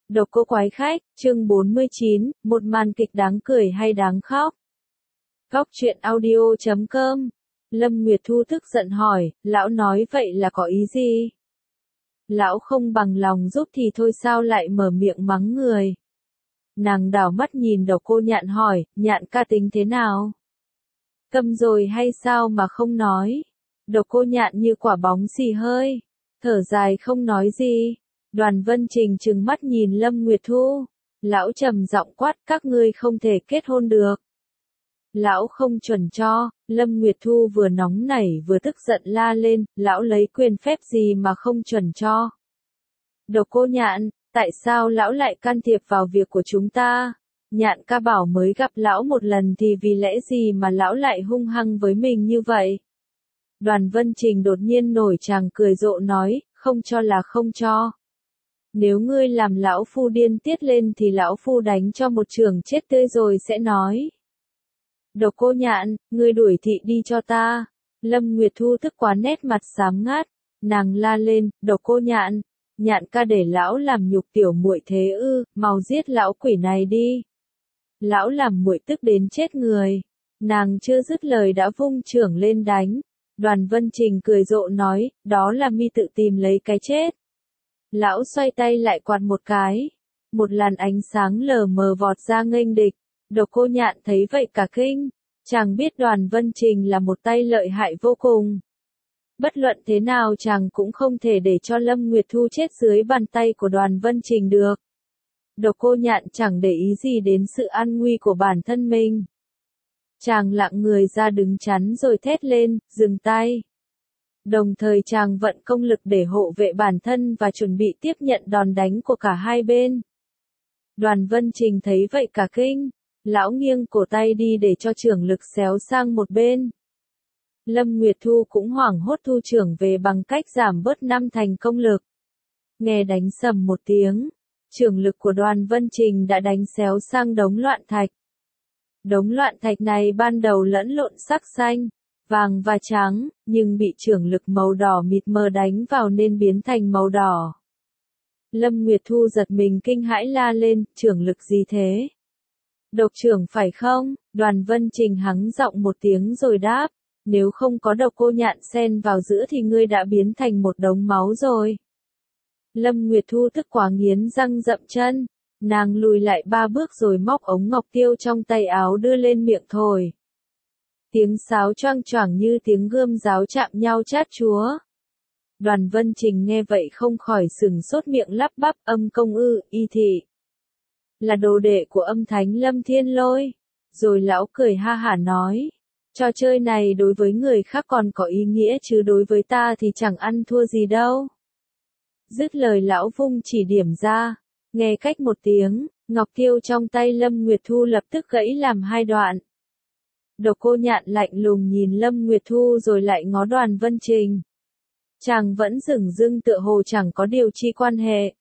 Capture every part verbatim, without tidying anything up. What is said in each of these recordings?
Độc cô quái khách, chương bốn mươi chín, một màn kịch đáng cười hay đáng khóc. Góc truyện audio chấm com. Lâm Nguyệt Thu tức giận hỏi, lão nói vậy là có ý gì? Lão không bằng lòng giúp thì thôi sao lại mở miệng mắng người? Nàng đảo mắt nhìn Độc cô Nhạn hỏi, Nhạn ca tính thế nào? Câm rồi hay sao mà không nói? Độc cô Nhạn như quả bóng xì hơi, thở dài không nói gì. Đoàn Vân Trình trừng mắt nhìn Lâm Nguyệt Thu. Lão trầm giọng quát, các ngươi không thể kết hôn được. Lão không chuẩn cho. Lâm Nguyệt Thu vừa nóng nảy vừa tức giận la lên, lão lấy quyền phép gì mà không chuẩn cho? Độc cô Nhạn, tại sao lão lại can thiệp vào việc của chúng ta? Nhạn ca bảo mới gặp lão một lần thì vì lẽ gì mà lão lại hung hăng với mình như vậy? Đoàn Vân Trình đột nhiên nổi tràng cười rộ nói, không cho là không cho. Nếu ngươi làm lão phu điên tiết lên thì lão phu đánh cho một chưởng chết tươi rồi sẽ nói. Độc cô Nhạn, ngươi đuổi thị đi cho ta. Lâm Nguyệt Thu tức quá nét mặt xám ngát, nàng la lên, Độc cô Nhạn, Nhạn ca để lão làm nhục tiểu muội thế ư, mau giết lão quỷ này đi. Lão làm muội tức đến chết người. Nàng chưa dứt lời đã vung chưởng lên đánh. Đoàn Vân Trình cười rộ nói, đó là mi tự tìm lấy cái chết. Lão xoay tay lại quạt một cái. Một làn ánh sáng lờ mờ vọt ra nghênh địch. Độc cô Nhạn thấy vậy cả kinh. Chàng biết Đoàn Vân Trình là một tay lợi hại vô cùng. Bất luận thế nào chàng cũng không thể để cho Lâm Nguyệt Thu chết dưới bàn tay của Đoàn Vân Trình được. Độc cô Nhạn chẳng để ý gì đến sự an nguy của bản thân mình. Chàng lặng người ra đứng chắn rồi thét lên, dừng tay. Đồng thời chàng vận công lực để hộ vệ bản thân và chuẩn bị tiếp nhận đòn đánh của cả hai bên. Đoàn Vân Trình thấy vậy cả kinh. Lão nghiêng cổ tay đi để cho chưởng lực xéo sang một bên. Lâm Nguyệt Thu cũng hoảng hốt thu chưởng về bằng cách giảm bớt năm thành công lực. Nghe đánh sầm một tiếng, chưởng lực của Đoàn Vân Trình đã đánh xéo sang đống loạn thạch. Đống loạn thạch này ban đầu lẫn lộn sắc xanh, vàng và trắng, nhưng bị chưởng lực màu đỏ mịt mờ đánh vào nên biến thành màu đỏ. Lâm Nguyệt Thu giật mình kinh hãi la lên, chưởng lực gì thế? Độc chưởng phải không? Đoàn Vân Trình hắng giọng một tiếng rồi đáp, nếu không có Độc cô Nhạn xen vào giữa thì ngươi đã biến thành một đống máu rồi. Lâm Nguyệt Thu tức quá nghiến răng dậm chân, nàng lùi lại ba bước rồi móc ống ngọc tiêu trong tay áo đưa lên miệng thổi. Tiếng sáo choang choảng như tiếng gươm giáo chạm nhau chát chúa. Đoàn Vân Trình nghe vậy không khỏi sừng sốt miệng lắp bắp, âm công ư, y thị. Là đồ đệ của âm thánh Lâm Thiên Lôi. Rồi lão cười ha hả nói, trò chơi này đối với người khác còn có ý nghĩa chứ đối với ta thì chẳng ăn thua gì đâu. Dứt lời lão vung chỉ điểm ra, nghe cách một tiếng, ngọc tiêu trong tay Lâm Nguyệt Thu lập tức gãy làm hai đoạn. Độc cô Nhạn lạnh lùng nhìn Lâm Nguyệt Thu rồi lại ngó Đoàn Vân Trình. Chàng vẫn dửng dưng tựa hồ chẳng có điều chi quan hệ.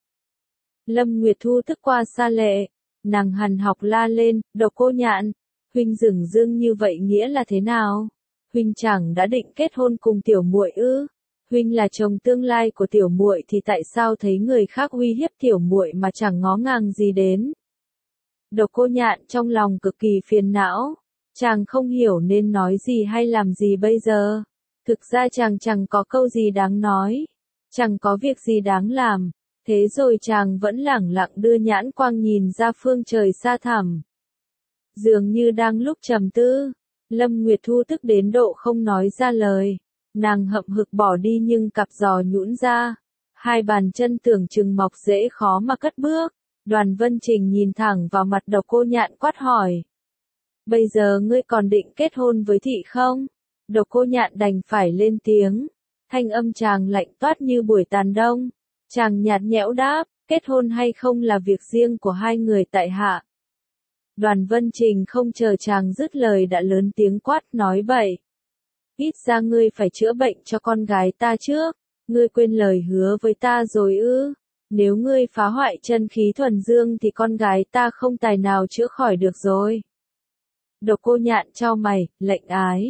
Lâm Nguyệt Thu tức qua xa lệ, nàng hằn học la lên, Độc cô Nhạn, huynh dửng dưng như vậy nghĩa là thế nào? Huynh chẳng đã định kết hôn cùng tiểu muội ư? Huynh là chồng tương lai của tiểu muội thì tại sao thấy người khác uy hiếp tiểu muội mà chẳng ngó ngàng gì đến? Độc cô Nhạn trong lòng cực kỳ phiền não, chàng không hiểu nên nói gì hay làm gì bây giờ. Thực ra chàng chẳng có câu gì đáng nói, chẳng có việc gì đáng làm, thế rồi chàng vẫn lẳng lặng đưa nhãn quang nhìn ra phương trời xa thẳm. Dường như đang lúc trầm tư, Lâm Nguyệt Thu tức đến độ không nói ra lời. Nàng hậm hực bỏ đi nhưng cặp giò nhũn ra. Hai bàn chân tưởng chừng mọc rễ khó mà cất bước. Đoàn Vân Trình nhìn thẳng vào mặt Độc cô Nhạn quát hỏi. Bây giờ ngươi còn định kết hôn với thị không? Độc cô Nhạn đành phải lên tiếng. Thanh âm chàng lạnh toát như buổi tàn đông. Chàng nhạt nhẽo đáp, kết hôn hay không là việc riêng của hai người tại hạ. Đoàn Vân Trình không chờ chàng dứt lời đã lớn tiếng quát nói bậy. Ít ra ngươi phải chữa bệnh cho con gái ta trước, ngươi quên lời hứa với ta rồi ư? Nếu ngươi phá hoại chân khí thuần dương thì con gái ta không tài nào chữa khỏi được rồi. Độc cô Nhạn chau mày, lệnh ái.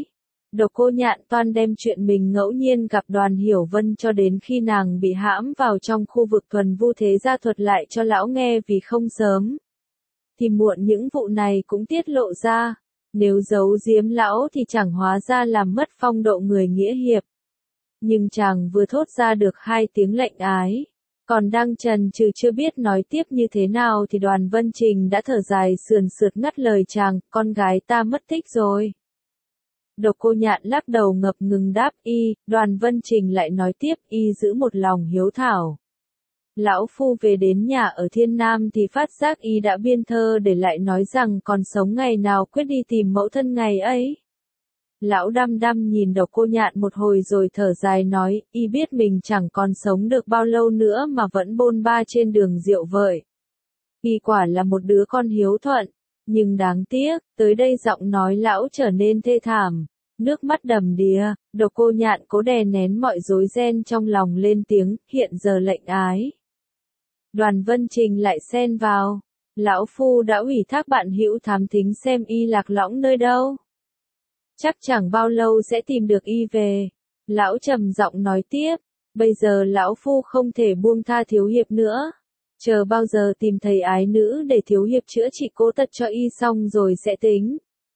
Độc Cô Nhạn toan đem chuyện mình ngẫu nhiên gặp Đoàn Hiểu Vân cho đến khi nàng bị hãm vào trong khu vực thuần vu thế gia thuật lại cho lão nghe, vì không sớm thì muộn những vụ này cũng tiết lộ ra. Nếu giấu giếm lão thì chẳng hóa ra làm mất phong độ người nghĩa hiệp. Nhưng chàng vừa thốt ra được hai tiếng lệnh ái, còn đang chần chừ chưa biết nói tiếp như thế nào thì Đoàn Vân Trình đã thở dài sườn sượt ngắt lời chàng, con gái ta mất tích rồi. Độc Cô Nhạn lắc đầu ngập ngừng đáp y, Đoàn Vân Trình lại nói tiếp, y giữ một lòng hiếu thảo. Lão phu về đến nhà ở Thiên Nam thì phát giác y đã biên thơ để lại nói rằng còn sống ngày nào quyết đi tìm mẫu thân ngày ấy. Lão đăm đăm nhìn Độc Cô Nhạn một hồi rồi thở dài nói, y biết mình chẳng còn sống được bao lâu nữa mà vẫn bôn ba trên đường rượu vợi. Y quả là một đứa con hiếu thuận, nhưng đáng tiếc, tới đây giọng nói lão trở nên thê thảm, nước mắt đầm đìa. Độc Cô Nhạn cố đè nén mọi rối ren trong lòng lên tiếng, hiện giờ lệnh ái. Đoàn Vân Trình lại xen vào, lão phu đã ủy thác bạn hữu thám thính xem y lạc lõng nơi đâu. Chắc chẳng bao lâu sẽ tìm được y về. Lão trầm giọng nói tiếp, bây giờ lão phu không thể buông tha thiếu hiệp nữa. Chờ bao giờ tìm thầy ái nữ để thiếu hiệp chữa trị cố tật cho y xong rồi sẽ tính.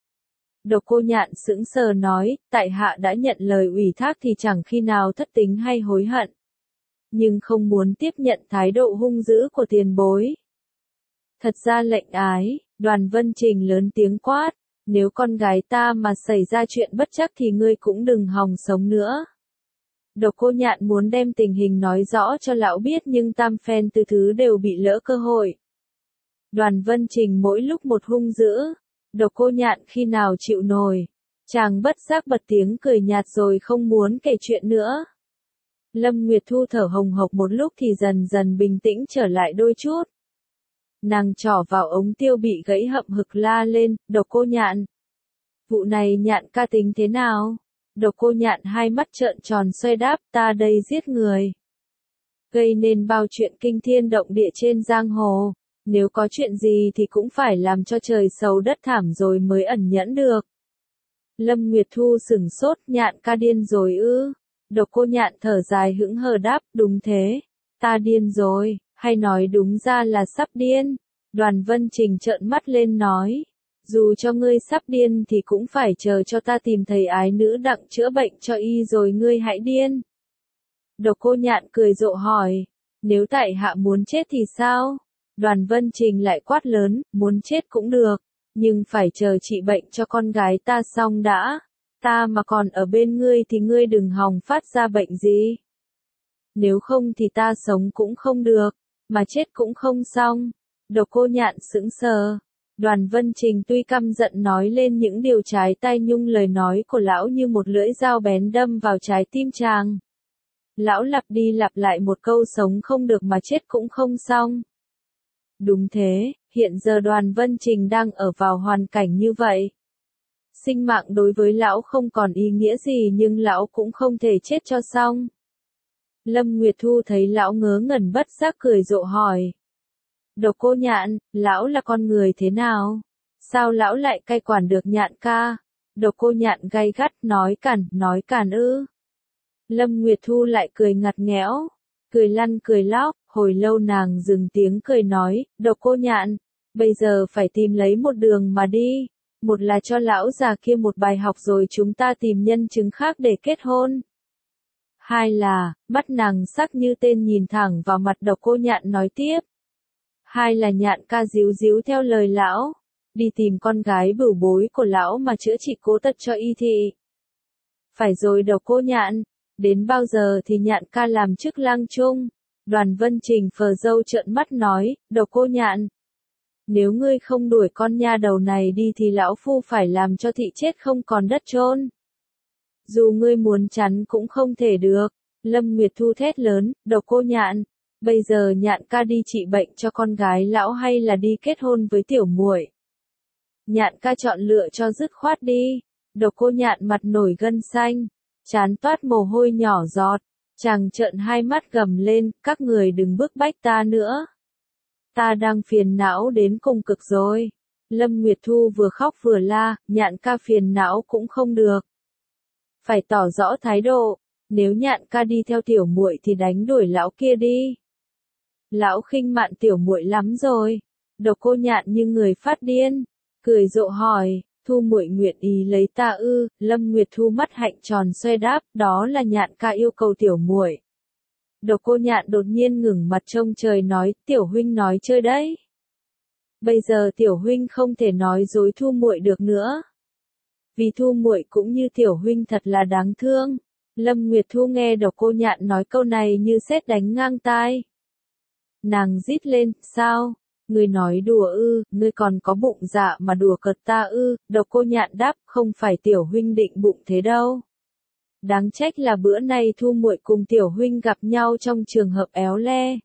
Độc Cô Nhạn sững sờ nói, tại hạ đã nhận lời ủy thác thì chẳng khi nào thất tính hay hối hận. Nhưng không muốn tiếp nhận thái độ hung dữ của tiền bối. Thật ra lệnh ái, Đoàn Vân Trình lớn tiếng quát, nếu con gái ta mà xảy ra chuyện bất trắc thì ngươi cũng đừng hòng sống nữa. Độc Cô Nhạn muốn đem tình hình nói rõ cho lão biết nhưng tam phen từ thứ đều bị lỡ cơ hội. Đoàn Vân Trình mỗi lúc một hung dữ, Độc Cô Nhạn khi nào chịu nổi. Chàng bất giác bật tiếng cười nhạt rồi không muốn kể chuyện nữa. Lâm Nguyệt Thu thở hồng hộc một lúc thì dần dần bình tĩnh trở lại đôi chút. Nàng trỏ vào ống tiêu bị gãy hậm hực la lên, Độc Cô Nhạn. Vụ này Nhạn ca tính thế nào? Độc Cô Nhạn hai mắt trợn tròn xoay đáp, ta đây giết người. Gây nên bao chuyện kinh thiên động địa trên giang hồ. Nếu có chuyện gì thì cũng phải làm cho trời sầu đất thảm rồi mới ẩn nhẫn được. Lâm Nguyệt Thu sửng sốt, Nhạn ca điên rồi ư? Độc Cô Nhạn thở dài hững hờ đáp, đúng thế. Ta điên rồi, hay nói đúng ra là sắp điên. Đoàn Vân Trình trợn mắt lên nói, dù cho ngươi sắp điên thì cũng phải chờ cho ta tìm thầy ái nữ đặng chữa bệnh cho y rồi ngươi hãy điên. Độc Cô Nhạn cười rộ hỏi, nếu tại hạ muốn chết thì sao? Đoàn Vân Trình lại quát lớn, muốn chết cũng được, nhưng phải chờ trị bệnh cho con gái ta xong đã. Ta mà còn ở bên ngươi thì ngươi đừng hòng phát ra bệnh gì. Nếu không thì ta sống cũng không được, mà chết cũng không xong. Độc Cô Nhạn sững sờ. Đoàn Vân Trình tuy căm giận nói lên những điều trái tai nhung lời nói của lão như một lưỡi dao bén đâm vào trái tim chàng. Lão lặp đi lặp lại một câu sống không được mà chết cũng không xong. Đúng thế, hiện giờ Đoàn Vân Trình đang ở vào hoàn cảnh như vậy. Sinh mạng đối với lão không còn ý nghĩa gì nhưng lão cũng không thể chết cho xong. Lâm Nguyệt Thu thấy lão ngớ ngẩn bất giác cười rộ hỏi. Độc Cô Nhạn, lão là con người thế nào? Sao lão lại cai quản được Nhạn ca? Độc Cô Nhạn gay gắt nói cản, nói cản ư. Lâm Nguyệt Thu lại cười ngặt nghẽo, cười lăn cười lóc, hồi lâu nàng dừng tiếng cười nói, Độc Cô Nhạn, bây giờ phải tìm lấy một đường mà đi. Một là cho lão già kia một bài học rồi chúng ta tìm nhân chứng khác để kết hôn. Hai là, mắt nàng sắc như tên nhìn thẳng vào mặt Độc Cô Nhạn nói tiếp. Hai là Nhạn ca díu díu theo lời lão, đi tìm con gái bửu bối của lão mà chữa trị cố tật cho y thị. Phải rồi Độc Cô Nhạn, đến bao giờ thì Nhạn ca làm chức lang trung? Đoàn Vân Trình phờ dâu trợn mắt nói, Độc Cô Nhạn. Nếu ngươi không đuổi con nha đầu này đi thì lão phu phải làm cho thị chết không còn đất chôn. Dù ngươi muốn chắn cũng không thể được. Lâm Nguyệt Thu thét lớn, Độc Cô Nhạn, bây giờ Nhạn ca đi trị bệnh cho con gái lão hay là đi kết hôn với tiểu muội? Nhạn ca chọn lựa cho dứt khoát đi. Độc Cô Nhạn mặt nổi gân xanh, trán toát mồ hôi nhỏ giọt, chàng trợn hai mắt gầm lên, các người đừng bức bách ta nữa. Ta đang phiền não đến cùng cực rồi. Lâm Nguyệt Thu vừa khóc vừa la, Nhạn ca phiền não cũng không được. phải tỏ rõ thái độ, nếu Nhạn ca đi theo tiểu muội thì đánh đuổi lão kia đi. Lão khinh mạn tiểu muội lắm rồi. Độc Cô Nhạn như người phát điên, cười rộ hỏi, Thu muội nguyện ý lấy ta ư? Lâm Nguyệt Thu mắt hạnh tròn xoe đáp, đó là Nhạn ca yêu cầu tiểu muội. Độc Cô Nhạn đột nhiên ngừng mặt trông trời nói, tiểu huynh nói chơi đấy. Bây giờ tiểu huynh không thể nói dối Thu muội được nữa. Vì Thu muội cũng như tiểu huynh thật là đáng thương. Lâm Nguyệt Thu nghe Độc Cô Nhạn nói câu này như sét đánh ngang tai. Nàng rít lên, sao? Ngươi nói đùa ư, ngươi còn có bụng dạ mà đùa cợt ta ư? Độc Cô Nhạn đáp, không phải tiểu huynh định bụng thế đâu. Đáng trách là bữa nay Thu muội cùng tiểu huynh gặp nhau trong trường hợp éo le.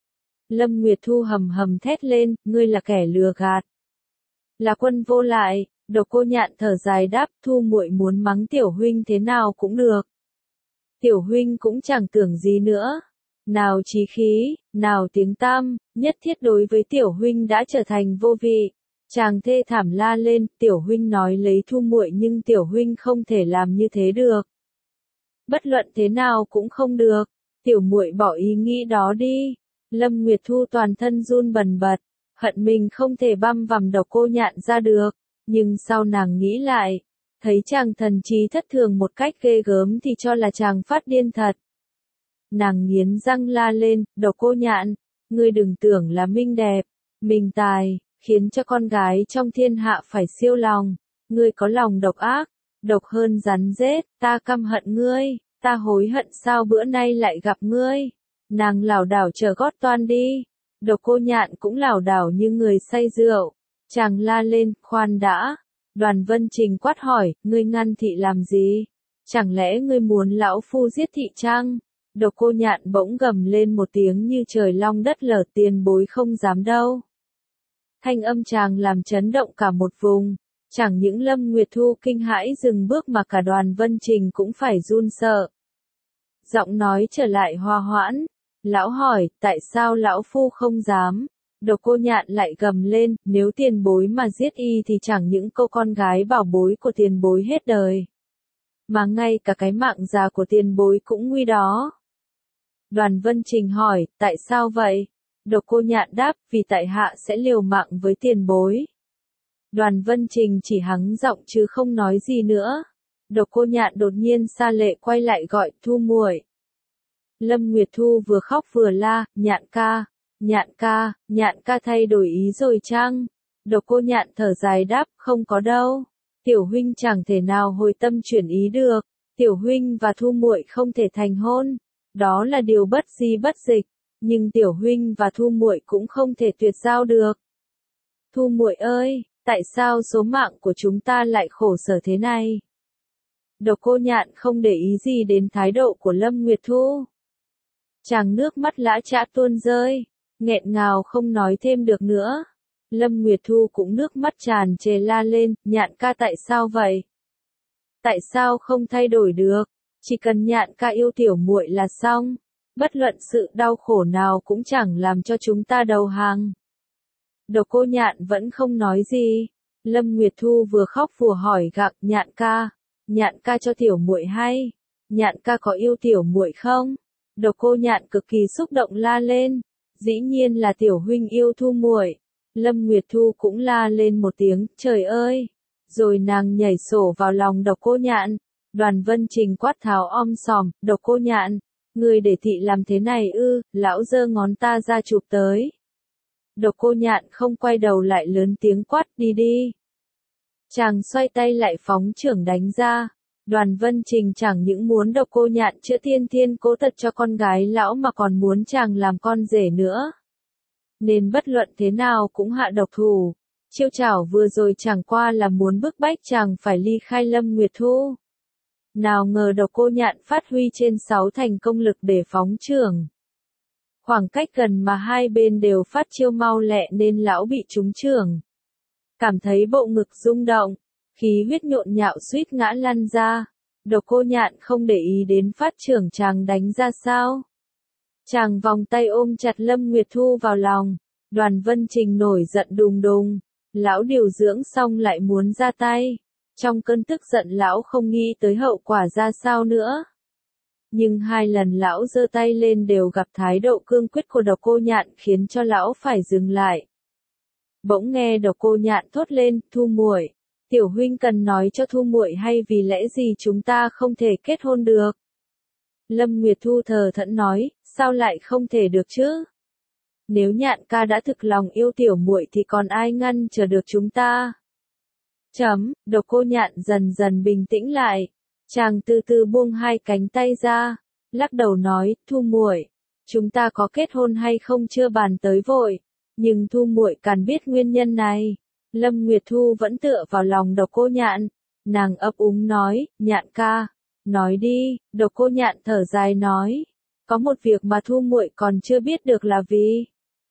Lâm Nguyệt Thu hầm hầm thét lên, ngươi là kẻ lừa gạt. Là quân vô lại. Độc Cô Nhạn thở dài đáp, Thu muội muốn mắng tiểu huynh thế nào cũng được. Tiểu huynh cũng chẳng tưởng gì nữa. Nào chí khí, nào tiếng tăm, nhất thiết đối với tiểu huynh đã trở thành vô vị. Chàng thê thảm la lên, tiểu huynh nói lấy Thu muội nhưng tiểu huynh không thể làm như thế được. Bất luận thế nào cũng không được, tiểu muội bỏ ý nghĩ đó đi. Lâm Nguyệt Thu toàn thân run bần bật, hận mình không thể băm vằm Độc Cô Nhạn ra được, nhưng sau nàng nghĩ lại, thấy chàng thần trí thất thường một cách ghê gớm thì cho là chàng phát điên thật. Nàng nghiến răng la lên, Độc Cô Nhạn, ngươi đừng tưởng là minh đẹp, minh tài, khiến cho con gái trong thiên hạ phải siêu lòng, ngươi có lòng độc ác, độc hơn rắn rết, ta căm hận ngươi, ta hối hận sao bữa nay lại gặp ngươi. Nàng lảo đảo chờ gót toan đi, Độc Cô Nhạn cũng lảo đảo như người say rượu, chàng la lên, khoan đã. Đoàn Vân Trình quát hỏi, ngươi ngăn thị làm gì? Chẳng lẽ ngươi muốn lão phu giết thị chăng? Độc Cô Nhạn bỗng gầm lên một tiếng như trời long đất lở, tiền bối không dám đâu. Thanh âm chàng làm chấn động cả một vùng, chẳng những Lâm Nguyệt Thu kinh hãi dừng bước mà cả Đoàn Vân Trình cũng phải run sợ. Giọng nói trở lại hòa hoãn, lão hỏi, tại sao lão phu không dám? Độc Cô Nhạn lại gầm lên, nếu tiền bối mà giết y thì chẳng những cô con gái bảo bối của tiền bối hết đời, mà ngay cả cái mạng già của tiền bối cũng nguy đó. Đoàn Vân Trình hỏi, tại sao vậy? Độc Cô Nhạn đáp, vì tại hạ sẽ liều mạng với tiền bối. Đoàn Vân Trình chỉ hắng giọng chứ không nói gì nữa. Độc Cô Nhạn đột nhiên xa lệ quay lại gọi, Thu muội. Lâm Nguyệt Thu vừa khóc vừa la, Nhạn ca, Nhạn ca, Nhạn ca thay đổi ý rồi chăng? Độc Cô Nhạn thở dài đáp, không có đâu. Tiểu huynh chẳng thể nào hồi tâm chuyển ý được. Tiểu huynh và Thu muội không thể thành hôn. Đó là điều bất di bất dịch. Nhưng tiểu huynh và Thu muội cũng không thể tuyệt giao được. Thu muội ơi, tại sao số mạng của chúng ta lại khổ sở thế này? Độc Cô Nhạn không để ý gì đến thái độ của Lâm Nguyệt Thu. Chàng nước mắt lã chã tuôn rơi, nghẹn ngào không nói thêm được nữa. Lâm Nguyệt Thu cũng nước mắt tràn trề la lên, Nhạn ca tại sao vậy? Tại sao không thay đổi được? Chỉ cần Nhạn ca yêu tiểu muội là xong, bất luận sự đau khổ nào cũng chẳng làm cho chúng ta đầu hàng. Độc Cô Nhạn vẫn không nói gì. Lâm Nguyệt Thu vừa khóc vừa hỏi gặng, Nhạn ca, Nhạn ca cho tiểu muội hay, Nhạn ca có yêu tiểu muội không? Độc Cô Nhạn cực kỳ xúc động la lên, dĩ nhiên là tiểu huynh yêu Thu muội. Lâm Nguyệt Thu cũng la lên một tiếng, trời ơi, rồi nàng nhảy sổ vào lòng Độc Cô Nhạn. Đoàn Vân Trình quát tháo om sòm, Độc Cô Nhạn, người để thị làm thế này ư? Lão giơ ngón ta ra chụp tới. Độc Cô Nhạn không quay đầu lại lớn tiếng quát, đi đi. Chàng xoay tay lại phóng chưởng đánh ra. Đoàn Vân Trình chẳng những muốn Độc Cô Nhạn chữa tiên thiên cố tật cho con gái lão mà còn muốn chàng làm con rể nữa. Nên bất luận thế nào cũng hạ độc thủ. Chiêu chảo vừa rồi chẳng qua là muốn bức bách chàng phải ly khai Lâm Nguyệt Thu. Nào ngờ Độc Cô Nhạn phát huy trên sáu thành công lực để phóng chưởng. Khoảng cách gần mà hai bên đều phát chiêu mau lẹ nên lão bị trúng chưởng. Cảm thấy bộ ngực rung động, khí huyết nhộn nhạo suýt ngã lăn ra. Độc Cô Nhạn không để ý đến phát chưởng chàng đánh ra sao. Chàng vòng tay ôm chặt Lâm Nguyệt Thu vào lòng. Đoàn Vân Trình nổi giận đùng đùng. Lão điều dưỡng xong lại muốn ra tay. Trong cơn tức giận lão không nghĩ tới hậu quả ra sao nữa. Nhưng hai lần lão giơ tay lên đều gặp thái độ cương quyết của Độc Cô Nhạn khiến cho lão phải dừng lại. Bỗng nghe Độc Cô Nhạn thốt lên, Thu muội, tiểu huynh cần nói cho Thu muội hay vì lẽ gì chúng ta không thể kết hôn được. Lâm Nguyệt Thu thờ thẫn nói, sao lại không thể được chứ? Nếu Nhạn ca đã thực lòng yêu tiểu muội thì còn ai ngăn chờ được chúng ta? Chấm, Độc Cô Nhạn dần dần bình tĩnh lại. Chàng từ từ buông hai cánh tay ra, lắc đầu nói, Thu muội, chúng ta có kết hôn hay không chưa bàn tới vội, nhưng Thu muội cần biết nguyên nhân này. Lâm Nguyệt Thu vẫn tựa vào lòng Độc Cô Nhạn, nàng ấp úng nói, Nhạn ca, nói đi. Độc Cô Nhạn thở dài nói, có một việc mà Thu muội còn chưa biết được là vì.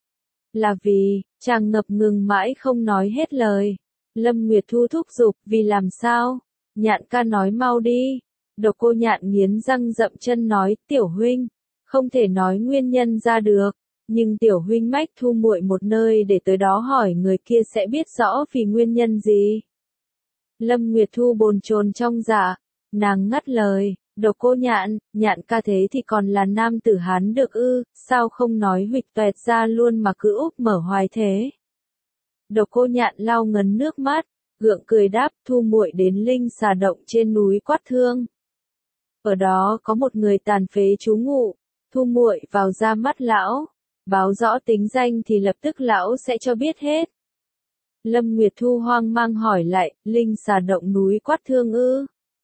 Là vì, chàng ngập ngừng mãi không nói hết lời. Lâm Nguyệt Thu thúc giục, vì làm sao? Nhạn ca nói mau đi. Độc Cô Nhạn nghiến răng dậm chân nói, tiểu huynh, không thể nói nguyên nhân ra được, nhưng tiểu huynh mách Thu muội một nơi để tới đó hỏi người kia sẽ biết rõ vì nguyên nhân gì. Lâm Nguyệt Thu bồn chồn trong dạ, nàng ngắt lời, Độc Cô Nhạn, Nhạn ca thế thì còn là nam tử Hán được ư, sao không nói huỵch toẹt ra luôn mà cứ úp mở hoài thế. Độc Cô Nhạn lau ngấn nước mắt, gượng cười đáp, Thu muội đến Linh Xà Động trên núi Quát Thương. Ở đó có một người tàn phế trú ngụ, Thu muội vào ra mắt lão, báo rõ tính danh thì lập tức lão sẽ cho biết hết. Lâm Nguyệt Thu hoang mang hỏi lại, Linh Xà Động núi Quát Thương ư?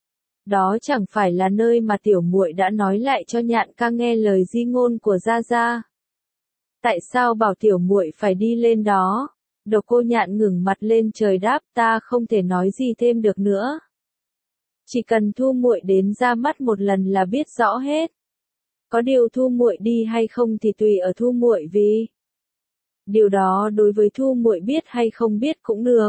Đó chẳng phải là nơi mà tiểu muội đã nói lại cho Nhạn ca nghe lời di ngôn của gia gia. Tại sao bảo tiểu muội phải đi lên đó? Độc Cô Nhạn ngẩng mặt lên trời đáp, ta không thể nói gì thêm được nữa. Chỉ cần Thu muội đến ra mắt một lần là biết rõ hết. Có điều Thu muội đi hay không thì tùy ở Thu muội vì. Điều đó đối với Thu muội biết hay không biết cũng được.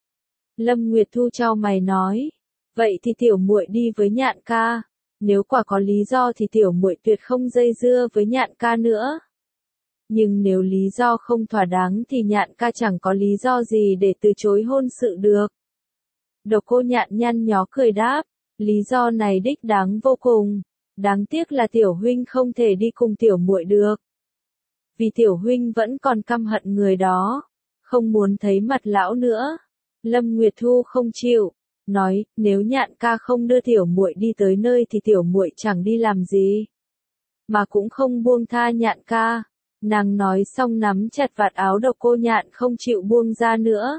Lâm Nguyệt Thu chau mày nói, vậy thì tiểu muội đi với Nhạn ca, nếu quả có lý do thì tiểu muội tuyệt không dây dưa với Nhạn ca nữa. Nhưng nếu lý do không thỏa đáng thì Nhạn ca chẳng có lý do gì để từ chối hôn sự được. Độc Cô Nhạn nhăn nhó cười đáp, lý do này đích đáng vô cùng, đáng tiếc là tiểu huynh không thể đi cùng tiểu muội được. Vì tiểu huynh vẫn còn căm hận người đó, không muốn thấy mặt lão nữa. Lâm Nguyệt Thu không chịu, nói, nếu Nhạn ca không đưa tiểu muội đi tới nơi thì tiểu muội chẳng đi làm gì, mà cũng không buông tha Nhạn ca. Nàng nói xong nắm chặt vạt áo Độc Cô Nhạn không chịu buông ra nữa.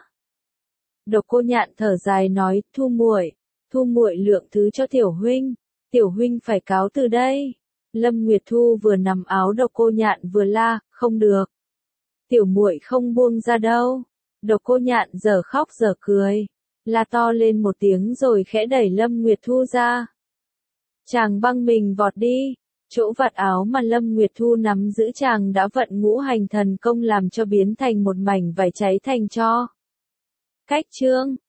Độc Cô Nhạn thở dài nói, Thu muội, Thu muội lượng thứ cho tiểu huynh, tiểu huynh phải cáo từ đây. Lâm Nguyệt Thu vừa nắm áo Độc Cô Nhạn vừa la, không được, tiểu muội không buông ra đâu. Độc Cô Nhạn giờ khóc giờ cười, la to lên một tiếng rồi khẽ đẩy Lâm Nguyệt Thu ra. Chàng băng mình vọt đi. Chỗ vạt áo mà Lâm Nguyệt Thu nắm giữ chàng đã vận ngũ hành thần công làm cho biến thành một mảnh vải cháy thành tro. Cách chương